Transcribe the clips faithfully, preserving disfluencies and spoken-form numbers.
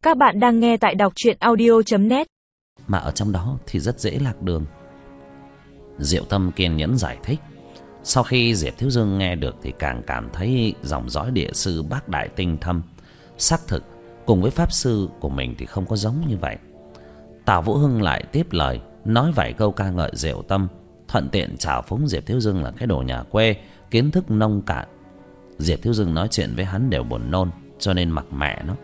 Các bạn đang nghe tại đọc truyện audio chấm net. Mà ở trong đó thì rất dễ lạc đường. Diệu Tâm kiên nhẫn giải thích. Sau khi Diệp Thiếu Dương nghe được thì càng cảm thấy dòng dõi địa sư bác đại tinh thâm. Xác thực cùng với pháp sư của mình thì không có giống như vậy. Tào Vũ Hưng lại tiếp lời, nói vài câu ca ngợi Diệu Tâm, thuận tiện chào phúng Diệp Thiếu Dương là cái đồ nhà quê, kiến thức nông cạn. Diệp Thiếu Dương nói chuyện với hắn đều buồn nôn, cho nên mặc mẹ nó.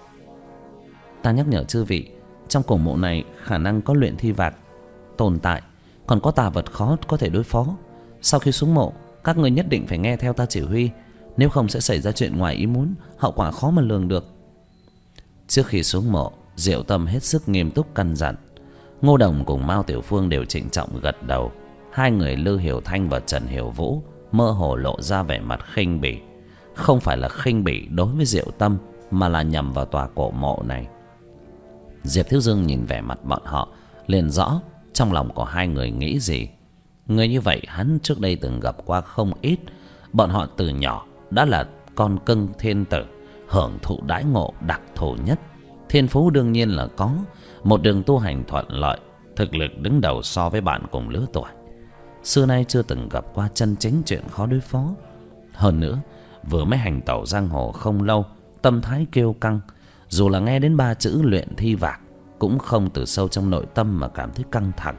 Ta nhắc nhở chư vị, trong cổ mộ này khả năng có luyện thi vạc tồn tại, còn có tà vật khó có thể đối phó. Sau khi xuống mộ, các người nhất định phải nghe theo ta chỉ huy, nếu không sẽ xảy ra chuyện ngoài ý muốn, hậu quả khó mà lường được. Trước khi xuống mộ, Diệu Tâm hết sức nghiêm túc căn dặn. Ngô Đồng cùng Mao Tiểu Phương đều trịnh trọng gật đầu. Hai người Lư Hiểu Thanh và Trần Hiểu Vũ mơ hồ lộ ra vẻ mặt khinh bỉ. Không phải là khinh bỉ đối với Diệu Tâm, mà là nhằm vào tòa cổ mộ này. Diệp Thiếu Dương nhìn vẻ mặt bọn họ, liền rõ trong lòng của hai người nghĩ gì. Người như vậy hắn trước đây từng gặp qua không ít. Bọn họ từ nhỏ đã là con cưng thiên tử, hưởng thụ đãi ngộ đặc thù nhất. Thiên phú đương nhiên là có, một đường tu hành thuận lợi, thực lực đứng đầu so với bạn cùng lứa tuổi. Xưa nay chưa từng gặp qua chân chính chuyện khó đối phó. Hơn nữa, vừa mới hành tẩu giang hồ không lâu, tâm thái kiêu căng, dù là nghe đến ba chữ luyện thi vạc cũng không từ sâu trong nội tâm mà cảm thấy căng thẳng.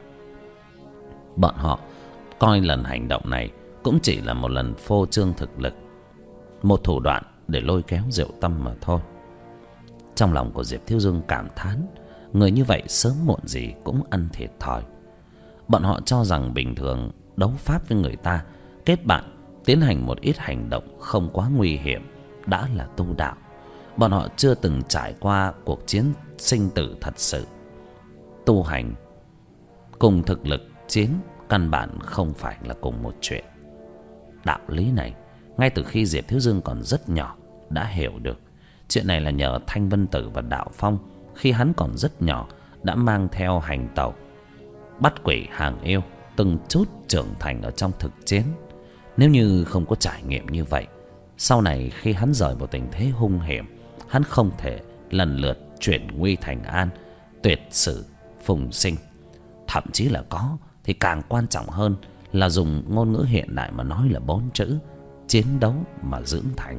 Bọn họ coi lần hành động này cũng chỉ là một lần phô trương thực lực, một thủ đoạn để lôi kéo Diệu Tâm mà thôi. Trong lòng của Diệp Thiếu Dương cảm thán, người như vậy sớm muộn gì cũng ăn thiệt thòi. Bọn họ cho rằng bình thường đấu pháp với người ta, kết bạn, tiến hành một ít hành động không quá nguy hiểm đã là tu đạo. Bọn họ chưa từng trải qua cuộc chiến sinh tử thật sự. Tu hành cùng thực lực chiến căn bản không phải là cùng một chuyện. Đạo lý này ngay từ khi Diệp Thiếu Dương còn rất nhỏ đã hiểu được. Chuyện này là nhờ Thanh Vân Tử và Đạo Phong khi hắn còn rất nhỏ đã mang theo hành tẩu, bắt quỷ hàng yêu, từng chút trưởng thành ở trong thực chiến. Nếu như không có trải nghiệm như vậy, sau này khi hắn rời vào tình thế hung hiểm, hắn không thể lần lượt chuyển nguy thành an, tuyệt sử phùng sinh. Thậm chí là có thì càng quan trọng hơn là dùng ngôn ngữ hiện đại mà nói là bốn chữ: chiến đấu mà dưỡng thành.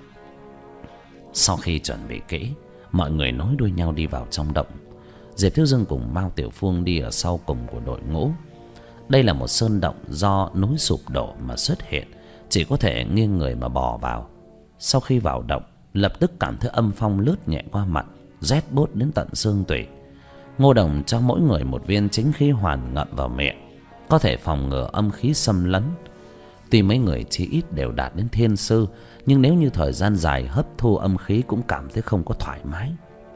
Sau khi chuẩn bị kỹ, mọi người nối đuôi nhau đi vào trong động. Diệp Thiếu Dương cùng Mao Tiểu Phương đi ở sau cùng của đội ngũ. Đây là một sơn động do núi sụp đổ mà xuất hiện, chỉ có thể nghiêng người mà bò vào. Sau khi vào động, lập tức cảm thấy âm phong lướt nhẹ qua mặt, rét buốt đến tận xương tủy. Ngô Đồng cho mỗi người một viên chính khí hoàn ngậm vào miệng, có thể phòng ngừa âm khí xâm lấn. Tuy mấy người chỉ ít đều đạt đến thiên sư, nhưng nếu như thời gian dài hấp thu âm khí cũng cảm thấy không có thoải mái.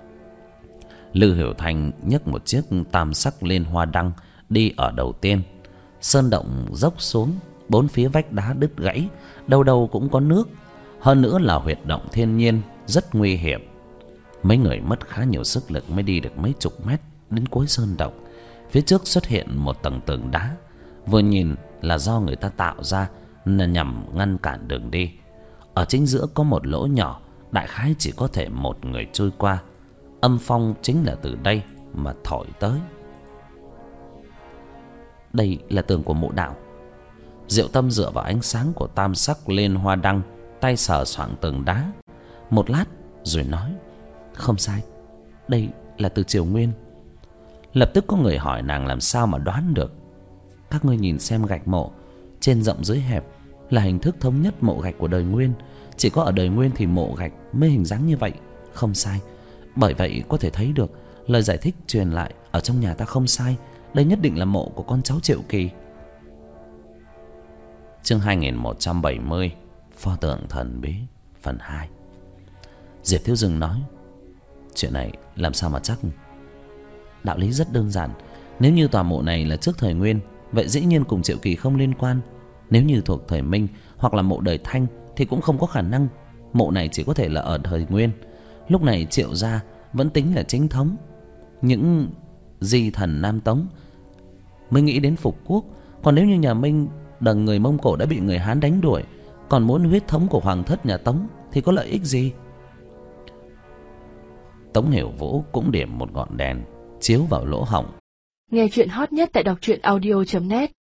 Lư Hiểu Thanh nhấc một chiếc tam sắc liên hoa đăng đi ở đầu tiên. Sơn động dốc xuống, bốn phía vách đá đứt gãy, đâu đâu cũng có nước. Hơn nữa là huyệt động thiên nhiên, rất nguy hiểm. Mấy người mất khá nhiều sức lực mới đi được mấy chục mét đến cuối sơn động. Phía trước xuất hiện một tầng tường đá, vừa nhìn là do người ta tạo ra là nhằm ngăn cản đường đi. Ở chính giữa có một lỗ nhỏ, đại khái chỉ có thể một người trôi qua. Âm phong chính là từ đây mà thổi tới. Đây là tường của mộ đạo. Diệu Tâm dựa vào ánh sáng của tam sắc liên hoa đăng, tay sờ soạng tường đá một lát rồi nói: không sai, đây là từ Triều Nguyên. Lập tức có người hỏi nàng làm sao mà đoán được. Các ngươi nhìn xem gạch mộ, trên rộng dưới hẹp là hình thức thống nhất mộ gạch của đời Nguyên. Chỉ có ở đời Nguyên thì mộ gạch mới hình dáng như vậy. Không sai. Bởi vậy có thể thấy được lời giải thích truyền lại ở trong nhà ta không sai. Đây nhất định là mộ của con cháu Triệu Kỳ. Chương hai nghìn một trăm bảy mươi, Pho tượng thần bí, phần hai. Diệp Thiếu Dương nói: chuyện này làm sao mà chắc. Đạo lý rất đơn giản. Nếu như tòa mộ này là trước thời Nguyên, vậy dĩ nhiên cùng Triệu Kỳ không liên quan. Nếu như thuộc thời Minh hoặc là mộ đời Thanh thì cũng không có khả năng. Mộ này chỉ có thể là ở thời Nguyên. Lúc này Triệu gia vẫn tính là chính thống. Những di thần Nam Tống mới nghĩ đến phục quốc. Còn nếu như nhà Minh đằng người Mông Cổ đã bị người Hán đánh đuổi, còn muốn huyết thống của hoàng thất nhà Tống thì có lợi ích gì? Tống Hiểu Vũ cũng điểm một ngọn đèn chiếu vào lỗ hổng. Nghe chuyện hot nhất tại đọc truyện audio chấm net.